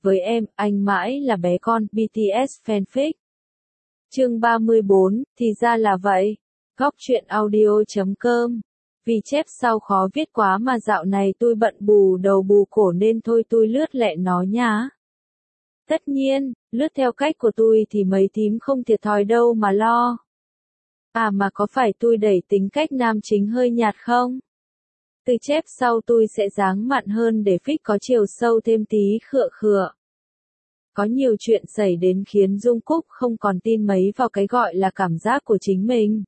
với em, anh mãi là bé con, BTS fanfic. Chương 34, thì ra là vậy. Góc truyện audio.com. Vì chép sau khó viết quá mà dạo này tôi bận bù đầu bù cổ nên thôi tôi lướt lẹ nó nhá. Tất nhiên, lướt theo cách của tôi thì mấy thím không thiệt thòi đâu mà lo. À mà có phải tôi đẩy tính cách nam chính hơi nhạt không? Từ chép sau tôi sẽ dáng mặn hơn để fic có chiều sâu thêm tí khựa khựa. Có nhiều chuyện xảy đến khiến Dung Cúc không còn tin mấy vào cái gọi là cảm giác của chính mình.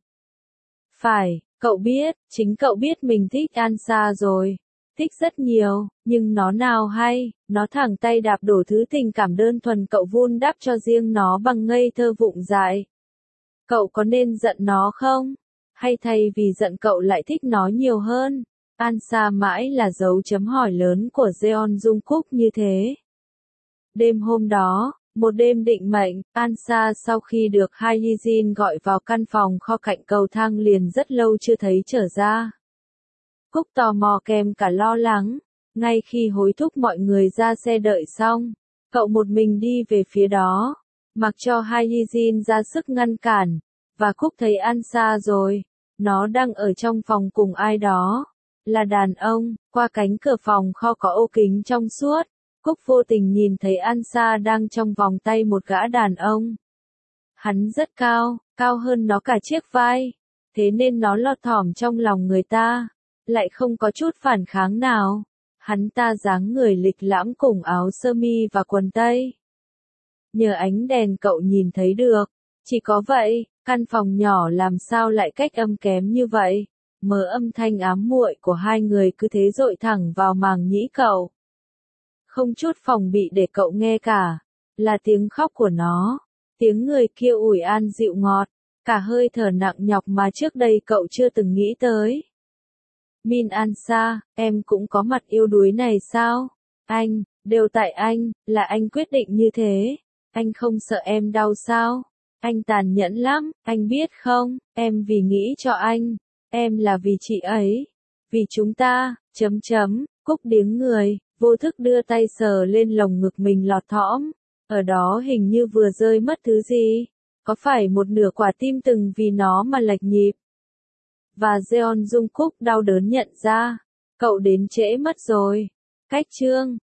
Phải, cậu biết, chính cậu biết mình thích Ansa rồi. Thích rất nhiều, nhưng nó nào hay, nó thẳng tay đạp đổ thứ tình cảm đơn thuần cậu vun đắp cho riêng nó bằng ngây thơ vụng dại. Cậu có nên giận nó không? Hay thay vì giận cậu lại thích nó nhiều hơn? Ansa mãi là dấu chấm hỏi lớn của Jeon Dung Cúc như thế. Đêm hôm đó, một đêm định mệnh, Ansa sau khi được Hai Yijin gọi vào căn phòng kho cạnh cầu thang liền rất lâu chưa thấy trở ra. Cúc tò mò kèm cả lo lắng, ngay khi hối thúc mọi người ra xe đợi xong, cậu một mình đi về phía đó, mặc cho Hai Yijin ra sức ngăn cản, và Cúc thấy Ansa rồi, nó đang ở trong phòng cùng ai đó, là đàn ông, qua cánh cửa phòng kho có ô kính trong suốt. Cúc vô tình nhìn thấy Ansa đang trong vòng tay một gã đàn ông. Hắn rất cao, cao hơn nó cả chiếc vai, thế nên nó lọt thỏm trong lòng người ta, lại không có chút phản kháng nào. Hắn ta dáng người lịch lãm cùng áo sơ mi và quần tây. Nhờ ánh đèn cậu nhìn thấy được, chỉ có vậy, căn phòng nhỏ làm sao lại cách âm kém như vậy, mớ âm thanh ám muội của hai người cứ thế dội thẳng vào màng nhĩ cậu. Không chút phòng bị để cậu nghe cả, là tiếng khóc của nó, tiếng người kia ủi an dịu ngọt, cả hơi thở nặng nhọc mà trước đây cậu chưa từng nghĩ tới. Min Ansa, em cũng có mặt yếu đuối này sao? Anh, đều tại anh, là anh quyết định như thế. Anh không sợ em đau sao? Anh tàn nhẫn lắm, anh biết không, em vì nghĩ cho anh, em là vì chị ấy, vì chúng ta, Cúc điếng người. Vô thức đưa tay sờ lên lồng ngực mình lọt thõm, ở đó hình như vừa rơi mất thứ gì, có phải một nửa quả tim từng vì nó mà lệch nhịp. Và Jeon Dung Cúc đau đớn nhận ra, cậu đến trễ mất rồi. Cách chương